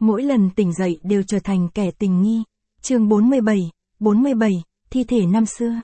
mỗi lần tỉnh dậy đều trở thành kẻ tình nghi. Chương 47, thi thể năm xưa.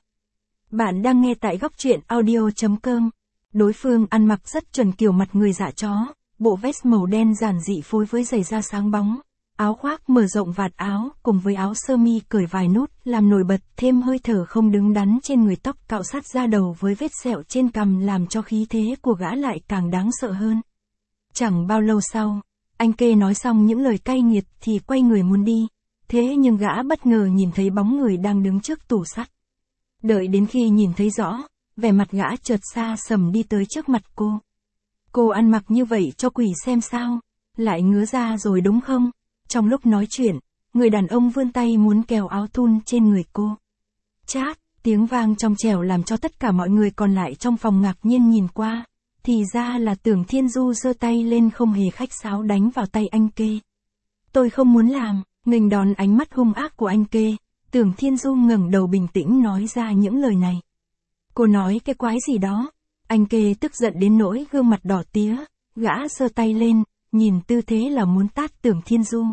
Bạn đang nghe tại góc truyện audio.com. Đối phương ăn mặc rất chuẩn kiểu mặt người dạ chó, bộ vest màu đen giản dị phối với giày da sáng bóng, áo khoác mở rộng vạt áo cùng với áo sơ mi cởi vài nút làm nổi bật thêm hơi thở không đứng đắn trên người, tóc cạo sát da đầu với vết sẹo trên cằm làm cho khí thế của gã lại càng đáng sợ hơn. Chẳng bao lâu sau, anh kê nói xong những lời cay nghiệt thì quay người muốn đi, thế nhưng gã bất ngờ nhìn thấy bóng người đang đứng trước tủ sắt. Đợi đến khi nhìn thấy rõ, vẻ mặt gã chợt xa sầm đi tới trước mặt cô. Cô ăn mặc như vậy cho quỷ xem sao, lại ngứa ra rồi đúng không? Trong lúc nói chuyện, người đàn ông vươn tay muốn kéo áo thun trên người cô. Chát, tiếng vang trong trẻo làm cho tất cả mọi người còn lại trong phòng ngạc nhiên nhìn qua. Thì ra là Tưởng Thiên Du giơ tay lên không hề khách sáo đánh vào tay anh kê. Tôi không muốn làm, nghênh đón ánh mắt hung ác của anh kê. Tưởng Thiên Du ngẩng đầu bình tĩnh nói ra những lời này. Cô nói cái quái gì đó? Anh kê tức giận đến nỗi gương mặt đỏ tía, gã giơ tay lên, nhìn tư thế là muốn tát Tưởng Thiên Du.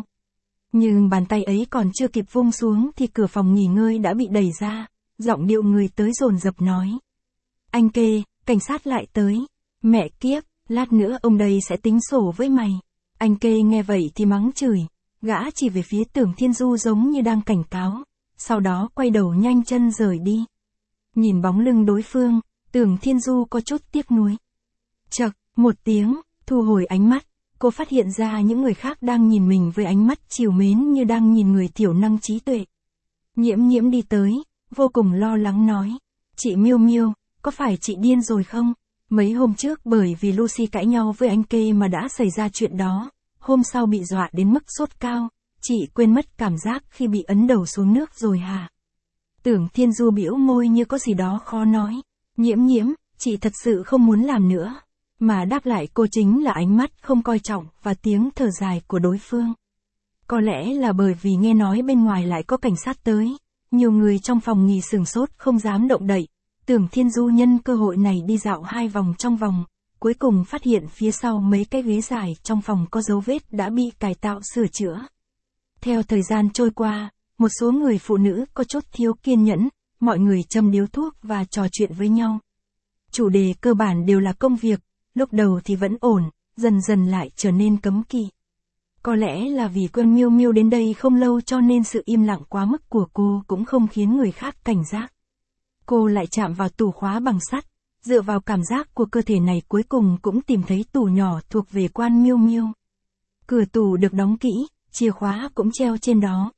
Nhưng bàn tay ấy còn chưa kịp vung xuống thì cửa phòng nghỉ ngơi đã bị đẩy ra, giọng điệu người tới dồn dập nói. Anh kê, cảnh sát lại tới. Mẹ kiếp, lát nữa ông đây sẽ tính sổ với mày. Anh kê nghe vậy thì mắng chửi, gã chỉ về phía Tưởng Thiên Du giống như đang cảnh cáo, sau đó quay đầu nhanh chân rời đi. Nhìn bóng lưng đối phương, Tưởng Thiên Du có chút tiếc nuối. Chậc, một tiếng, thu hồi ánh mắt, cô phát hiện ra những người khác đang nhìn mình với ánh mắt trìu mến như đang nhìn người thiểu năng trí tuệ. Nhiễm Nhiễm đi tới, vô cùng lo lắng nói, chị Miêu Miêu, có phải chị điên rồi không? Mấy hôm trước bởi vì Lucy cãi nhau với anh kê mà đã xảy ra chuyện đó, hôm sau bị dọa đến mức sốt cao, chị quên mất cảm giác khi bị ấn đầu xuống nước rồi hả? Tưởng Thiên Du bĩu môi như có gì đó khó nói. Nhiễm Nhiễm, chị thật sự không muốn làm nữa. Mà đáp lại cô chính là ánh mắt không coi trọng và tiếng thở dài của đối phương. Có lẽ là bởi vì nghe nói bên ngoài lại có cảnh sát tới, nhiều người trong phòng nghỉ sửng sốt không dám động đậy. Tưởng Thiên Du nhân cơ hội này đi dạo 2 vòng trong vòng, cuối cùng phát hiện phía sau mấy cái ghế dài trong phòng có dấu vết đã bị cải tạo sửa chữa. Theo thời gian trôi qua, một số người phụ nữ có chút thiếu kiên nhẫn, mọi người châm điếu thuốc và trò chuyện với nhau. Chủ đề cơ bản đều là công việc, lúc đầu thì vẫn ổn, dần dần lại trở nên cấm kỵ. Có lẽ là vì con Miêu Miêu đến đây không lâu cho nên sự im lặng quá mức của cô cũng không khiến người khác cảnh giác. Cô lại chạm vào tủ khóa bằng sắt, dựa vào cảm giác của cơ thể này cuối cùng cũng tìm thấy tủ nhỏ thuộc về quan Miêu Miêu. Cửa tủ được đóng kỹ, chìa khóa cũng treo trên đó.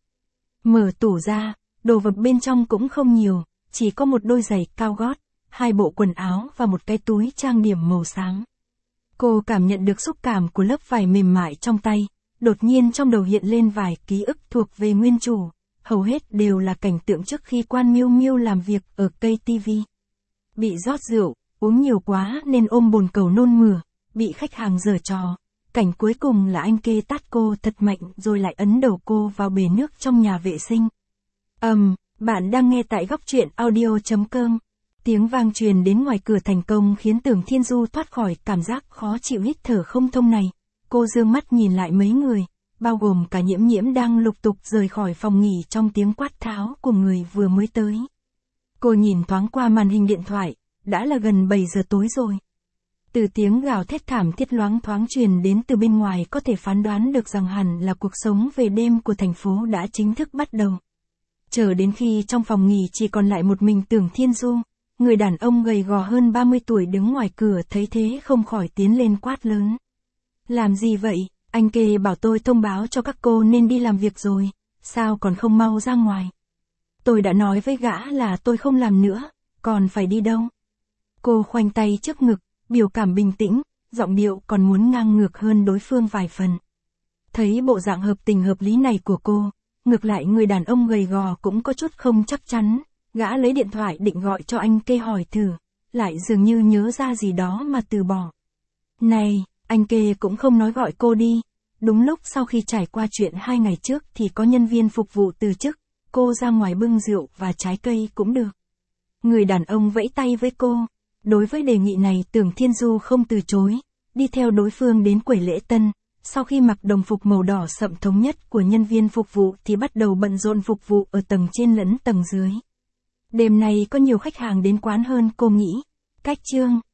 Mở tủ ra, đồ vật bên trong cũng không nhiều, chỉ có một đôi giày cao gót, 2 bộ quần áo và một cái túi trang điểm màu xám. Cô cảm nhận được xúc cảm của lớp vải mềm mại trong tay, đột nhiên trong đầu hiện lên vài ký ức thuộc về nguyên chủ. Hầu hết đều là cảnh tượng trước khi quan Miêu Miêu làm việc ở cây TV. Bị rót rượu, uống nhiều quá nên ôm bồn cầu nôn mửa, bị khách hàng giở trò. Cảnh cuối cùng là anh kê tát cô thật mạnh rồi lại ấn đầu cô vào bể nước trong nhà vệ sinh. Bạn đang nghe tại góc truyện audio.com. Tiếng vang truyền đến ngoài cửa thành công khiến Tưởng Thiên Du thoát khỏi cảm giác khó chịu hít thở không thông này. Cô dương mắt nhìn lại mấy người, bao gồm cả Nhiễm Nhiễm đang lục tục rời khỏi phòng nghỉ trong tiếng quát tháo của người vừa mới tới. Cô nhìn thoáng qua màn hình điện thoại, đã là gần 7 giờ tối rồi. Từ tiếng gào thét thảm thiết loáng thoáng truyền đến từ bên ngoài có thể phán đoán được rằng hẳn là cuộc sống về đêm của thành phố đã chính thức bắt đầu. Chờ đến khi trong phòng nghỉ chỉ còn lại một mình Tưởng Thiên Du, người đàn ông gầy gò hơn 30 tuổi đứng ngoài cửa thấy thế không khỏi tiến lên quát lớn. Làm gì vậy? Anh kê bảo tôi thông báo cho các cô nên đi làm việc rồi, sao còn không mau ra ngoài? Tôi đã nói với gã là tôi không làm nữa, còn phải đi đâu? Cô khoanh tay trước ngực, biểu cảm bình tĩnh, giọng điệu còn muốn ngang ngược hơn đối phương vài phần. Thấy bộ dạng hợp tình hợp lý này của cô, ngược lại người đàn ông gầy gò cũng có chút không chắc chắn, gã lấy điện thoại định gọi cho anh kê hỏi thử, lại dường như nhớ ra gì đó mà từ bỏ. Này, anh kê cũng không nói gọi cô đi. Đúng lúc sau khi trải qua chuyện 2 ngày trước thì có nhân viên phục vụ từ chức, cô ra ngoài bưng rượu và trái cây cũng được. Người đàn ông vẫy tay với cô. Đối với đề nghị này Tưởng Thiên Du không từ chối, đi theo đối phương đến quầy lễ tân, Sau khi mặc đồng phục màu đỏ sậm thống nhất của nhân viên phục vụ thì bắt đầu bận rộn phục vụ ở tầng trên lẫn tầng dưới. Đêm nay có nhiều khách hàng đến quán hơn cô nghĩ. Cách chương